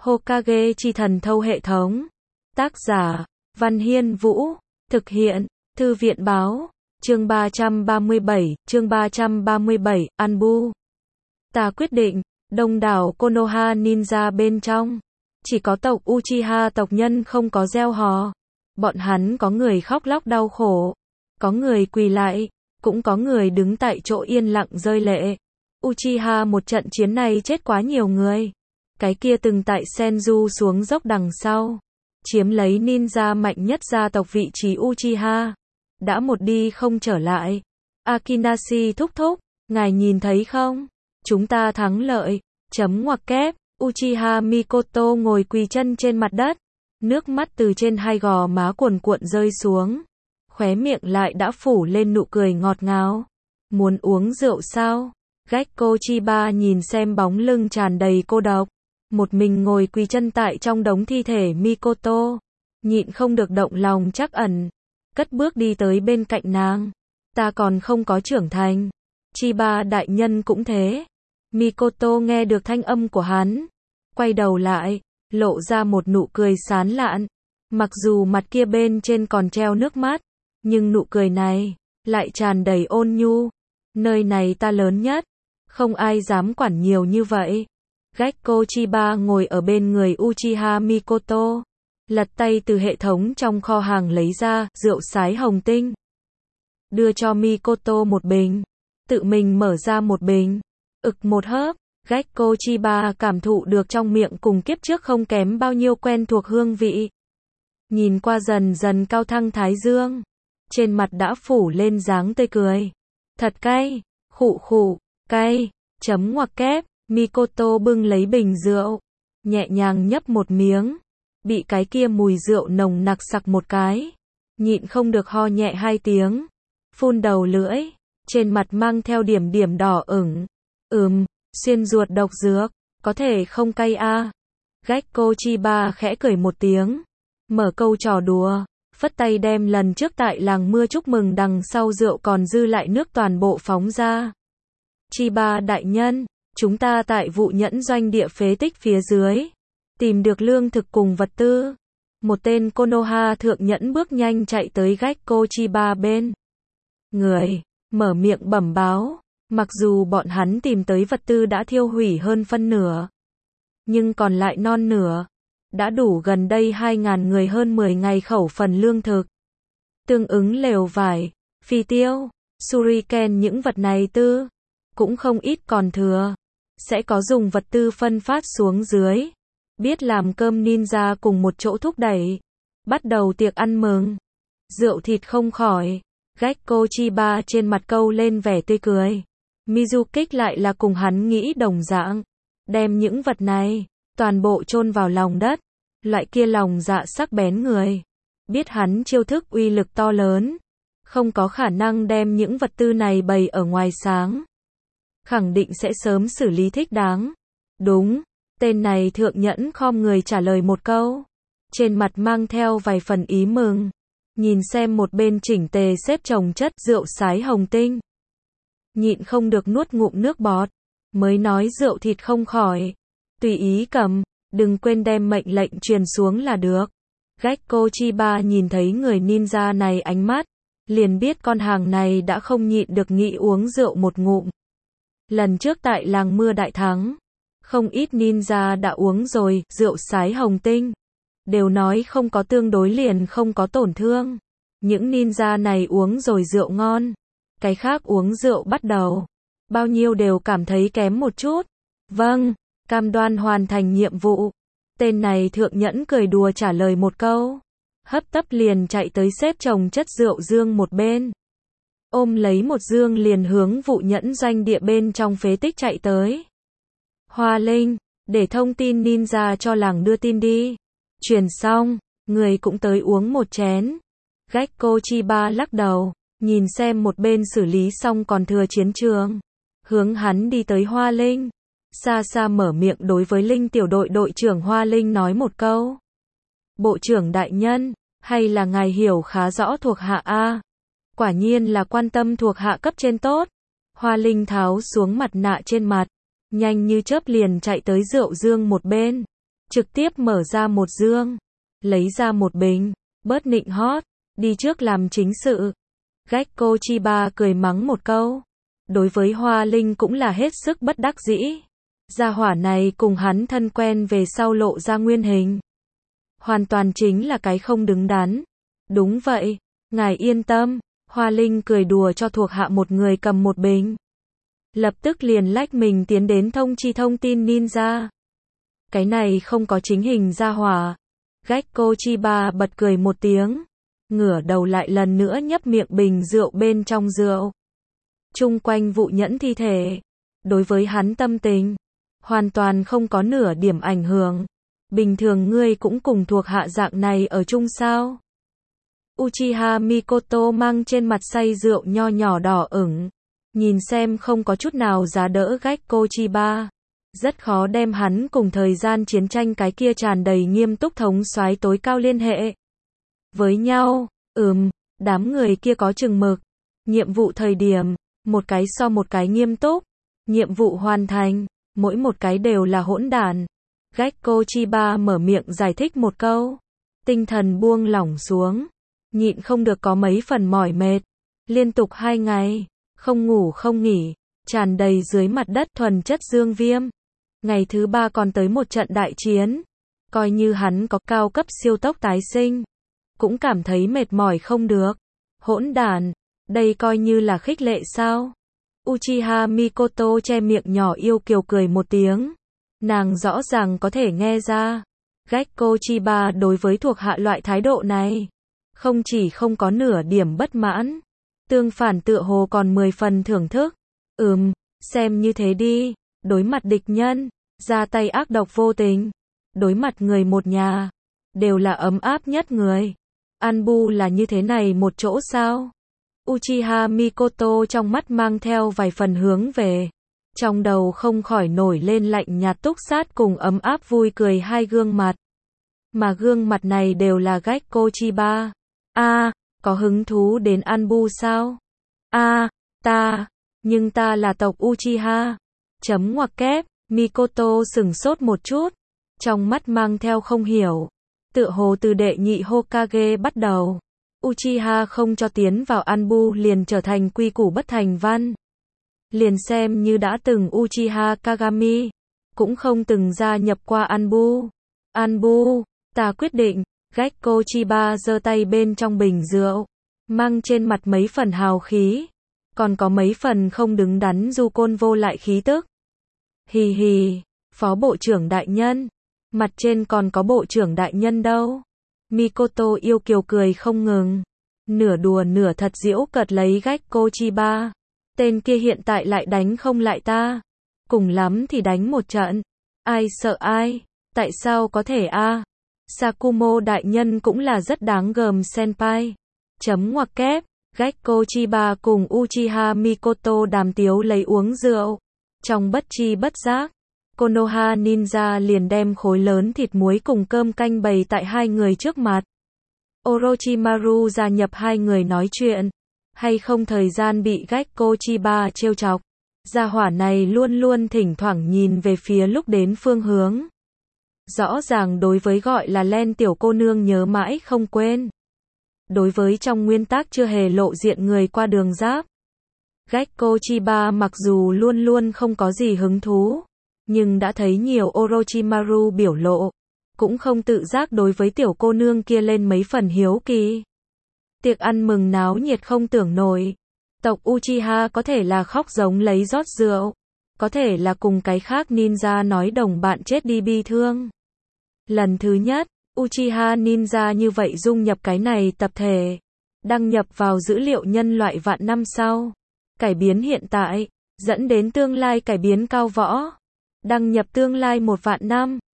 Hokage chi thần thâu hệ thống. Tác giả, Văn Hiên Vũ. Thực hiện, Thư viện Báo. Chương 337, Anbu. Ta quyết định, đông đảo Konoha ninja bên trong. Chỉ có tộc Uchiha tộc nhân không có gieo hò. Bọn hắn có người khóc lóc đau khổ. Có người quỳ lại, cũng có người đứng tại chỗ yên lặng rơi lệ. Uchiha một trận chiến này chết quá nhiều người. Cái kia từng tại Senju xuống dốc đằng sau. Chiếm lấy ninja mạnh nhất gia tộc vị trí Uchiha. Đã một đi không trở lại. Akinashi thúc thúc, ngài nhìn thấy không? Chúng ta thắng lợi. Chấm ngoặc kép. Uchiha Mikoto ngồi quỳ chân trên mặt đất. Nước mắt từ trên hai gò má cuồn cuộn rơi xuống. Khóe miệng lại đã phủ lên nụ cười ngọt ngào. Muốn uống rượu sao? Gekko Chiba nhìn xem bóng lưng tràn đầy cô độc. Một mình ngồi quỳ chân tại trong đống thi thể Mikoto. Nhịn không được động lòng trắc ẩn. Cất bước đi tới bên cạnh nàng. Ta còn không có trưởng thành. Chiba đại nhân cũng thế. Mikoto nghe được thanh âm của hắn. Quay đầu lại, lộ ra một nụ cười sán lạn. Mặc dù mặt kia bên trên còn treo nước mắt, nhưng nụ cười này lại tràn đầy ôn nhu. Nơi này ta lớn nhất, không ai dám quản nhiều như vậy. Gekko Chiba ngồi ở bên người Uchiha Mikoto, lật tay từ hệ thống trong kho hàng lấy ra rượu sái hồng tinh. Đưa cho Mikoto một bình, tự mình mở ra một bình, ực một hớp. Gekko Chiba cảm thụ được trong miệng cùng kiếp trước không kém bao nhiêu quen thuộc hương vị. Nhìn qua dần dần cao thăng thái dương, trên mặt đã phủ lên dáng tươi cười. Thật cay, khụ khụ, cay, chấm ngoặc kép. Mikoto bưng lấy bình rượu, nhẹ nhàng nhấp một miếng, bị cái kia mùi rượu nồng nặc sặc một cái, nhịn không được ho nhẹ hai tiếng, phun đầu lưỡi, trên mặt mang theo điểm điểm đỏ ửng. Xuyên ruột độc dược, có thể không cay a? Gekko Chiba khẽ cười một tiếng, mở câu trò đùa, phất tay đem lần trước tại làng mưa chúc mừng đằng sau rượu còn dư lại nước toàn bộ phóng ra. Chiba đại nhân, chúng ta tại vụ nhẫn doanh địa phế tích phía dưới, tìm được lương thực cùng vật tư. Một tên Konoha thượng nhẫn bước nhanh chạy tới Gekko Chiba bên người, mở miệng bẩm báo. Mặc dù bọn hắn tìm tới vật tư đã thiêu hủy hơn phân nửa, nhưng còn lại non nửa, đã đủ gần đây 2.000 người hơn 10 ngày khẩu phần lương thực. Tương ứng lều vải, phi tiêu, shuriken những vật này cũng không ít còn thừa. Sẽ có dùng vật tư phân phát xuống dưới. Biết làm cơm ninja cùng một chỗ thúc đẩy. Bắt đầu tiệc ăn mừng. Rượu thịt không khỏi. Gekko Chiba trên mặt câu lên vẻ tươi cười. Mizukik lại là cùng hắn nghĩ đồng dạng. Đem những vật này, toàn bộ chôn vào lòng đất. Loại kia lòng dạ sắc bén người. Biết hắn chiêu thức uy lực to lớn. Không có khả năng đem những vật tư này bày ở ngoài sáng. Khẳng định sẽ sớm xử lý thích đáng. Đúng, tên này thượng nhẫn khom người trả lời một câu. Trên mặt mang theo vài phần ý mừng. Nhìn xem một bên chỉnh tề xếp chồng chất rượu sái hồng tinh. Nhịn không được nuốt ngụm nước bọt. Mới nói rượu thịt không khỏi. Tùy ý cầm, đừng quên đem mệnh lệnh truyền xuống là được. Gekko Chiba nhìn thấy người ninja này ánh mắt. Liền biết con hàng này đã không nhịn được nghĩ uống rượu một ngụm. Lần trước tại làng mưa đại thắng, không ít ninja đã uống rồi, rượu sái hồng tinh. Đều nói không có tương đối liền không có tổn thương. Những ninja này uống rồi rượu ngon. Cái khác uống rượu bắt đầu. Bao nhiêu đều cảm thấy kém một chút. Vâng, cam đoan hoàn thành nhiệm vụ. Tên này thượng nhẫn cười đùa trả lời một câu. Hấp tấp liền chạy tới xếp chồng chất rượu dương một bên. Ôm lấy một dương liền hướng vụ nhẫn doanh địa bên trong phế tích chạy tới. Hoa Linh, để thông tin ninja cho làng đưa tin đi. Truyền xong, người cũng tới uống một chén. Gekko Chiba lắc đầu, nhìn xem một bên xử lý xong còn thừa chiến trường. Hướng hắn đi tới Hoa Linh. Xa xa mở miệng đối với Linh tiểu đội đội trưởng Hoa Linh nói một câu. Bộ trưởng đại nhân, hay là ngài hiểu khá rõ thuộc hạ a? Quả nhiên là quan tâm thuộc hạ cấp trên tốt. Hoa Linh tháo xuống mặt nạ trên mặt, nhanh như chớp liền chạy tới rượu dương một bên. trực tiếp mở ra một dương, lấy ra một bình, bớt nịnh hót, đi trước làm chính sự. Gekko Chiba cười mắng một câu. Đối với Hoa Linh cũng là hết sức bất đắc dĩ. Gia hỏa này cùng hắn thân quen về sau lộ ra nguyên hình. Hoàn toàn chính là cái không đứng đắn. Đúng vậy, ngài yên tâm. Hoa Linh cười đùa cho thuộc hạ một người cầm một bình. Lập tức liền lách mình tiến đến thông chi thông tin ninja. Cái này không có chính hình gia hỏa. Gekko Chiba bật cười một tiếng. Ngửa đầu lại lần nữa nhấp miệng bình rượu bên trong rượu. Chung quanh vụ nhẫn thi thể. Đối với hắn tâm tình. Hoàn toàn không có nửa điểm ảnh hưởng. Bình thường ngươi cũng cùng thuộc hạ dạng này ở chung sao? Uchiha Mikoto mang trên mặt say rượu nho nhỏ đỏ ửng. Nhìn xem không có chút nào giá đỡ Gekko Chiba. Rất khó đem hắn cùng thời gian chiến tranh cái kia tràn đầy nghiêm túc thống soái tối cao liên hệ với nhau. Đám người kia có chừng mực. Nhiệm vụ thời điểm, một cái so một cái nghiêm túc. Nhiệm vụ hoàn thành, mỗi một cái đều là hỗn đản. Gekko Chiba mở miệng giải thích một câu. Tinh thần buông lỏng xuống. Nhịn không được có mấy phần mỏi mệt. Liên tục 2 ngày, không ngủ không nghỉ, tràn đầy dưới mặt đất thuần chất dương viêm. Ngày thứ 3 còn tới một trận đại chiến. Coi như hắn có cao cấp siêu tốc tái sinh, cũng cảm thấy mệt mỏi không được. Hỗn đản, đây coi như là khích lệ sao? Uchiha Mikoto che miệng nhỏ yêu kiều cười một tiếng. Nàng rõ ràng có thể nghe ra. Gekko Chiba đối với thuộc hạ loại thái độ này, không chỉ không có nửa điểm bất mãn, tương phản tựa hồ còn 10 phần thưởng thức. Xem như thế đi, đối mặt địch nhân, ra tay ác độc vô tình, đối mặt người một nhà, đều là ấm áp nhất người. Anbu là như thế này một chỗ sao? Uchiha Mikoto trong mắt mang theo vài phần hướng về. Trong đầu không khỏi nổi lên lạnh nhạt túc sát cùng ấm áp vui cười hai gương mặt. Mà gương mặt này đều là Gekko Chiba. Có hứng thú đến Anbu sao? Nhưng ta là tộc Uchiha. Chấm ngoặc kép, Mikoto sửng sốt một chút. Trong mắt mang theo không hiểu. Tựa hồ từ đệ nhị Hokage bắt đầu, Uchiha không cho tiến vào Anbu liền trở thành quy củ bất thành văn. Liền xem như đã từng Uchiha Kagami, cũng không từng gia nhập qua Anbu. Anbu, ta quyết định. Gekko Chiba giơ tay bên trong bình rượu, mang trên mặt mấy phần hào khí, còn có mấy phần không đứng đắn du côn vô lại khí tức. Hì hì, phó bộ trưởng đại nhân, mặt trên còn có bộ trưởng đại nhân đâu. Mikoto yêu kiều cười không ngừng, nửa đùa nửa thật giễu cợt lấy Gekko Chiba. Tên kia hiện tại lại đánh không lại ta, cùng lắm thì đánh một trận, ai sợ ai, tại sao có thể Sakumo đại nhân cũng là rất đáng gờm senpai. Chấm ngoặc kép, Gekko Chiba cùng Uchiha Mikoto đàm tiếu lấy uống rượu. Trong bất chi bất giác, Konoha Ninja liền đem khối lớn thịt muối cùng cơm canh bày tại hai người trước mặt. Orochimaru gia nhập hai người nói chuyện. Hay không thời gian bị Gekko Chiba trêu chọc. Gia hỏa này luôn luôn thỉnh thoảng nhìn về phía lúc đến phương hướng. Rõ ràng đối với gọi là Len tiểu cô nương nhớ mãi không quên. Đối với trong nguyên tắc chưa hề lộ diện người qua đường giáp, Gekko Chiba mặc dù luôn luôn không có gì hứng thú, nhưng đã thấy nhiều Orochimaru biểu lộ, cũng không tự giác đối với tiểu cô nương kia lên mấy phần hiếu kỳ. Tiệc ăn mừng náo nhiệt không tưởng nổi. Tộc Uchiha có thể là khóc giống lấy rót rượu, có thể là cùng cái khác ninja nói đồng bạn chết đi bi thương. Lần thứ nhất, Uchiha Ninja như vậy dung nhập cái này tập thể, đăng nhập vào dữ liệu nhân loại vạn năm sau, cải biến hiện tại, dẫn đến tương lai cải biến cao võ, đăng nhập tương lai 1 vạn năm.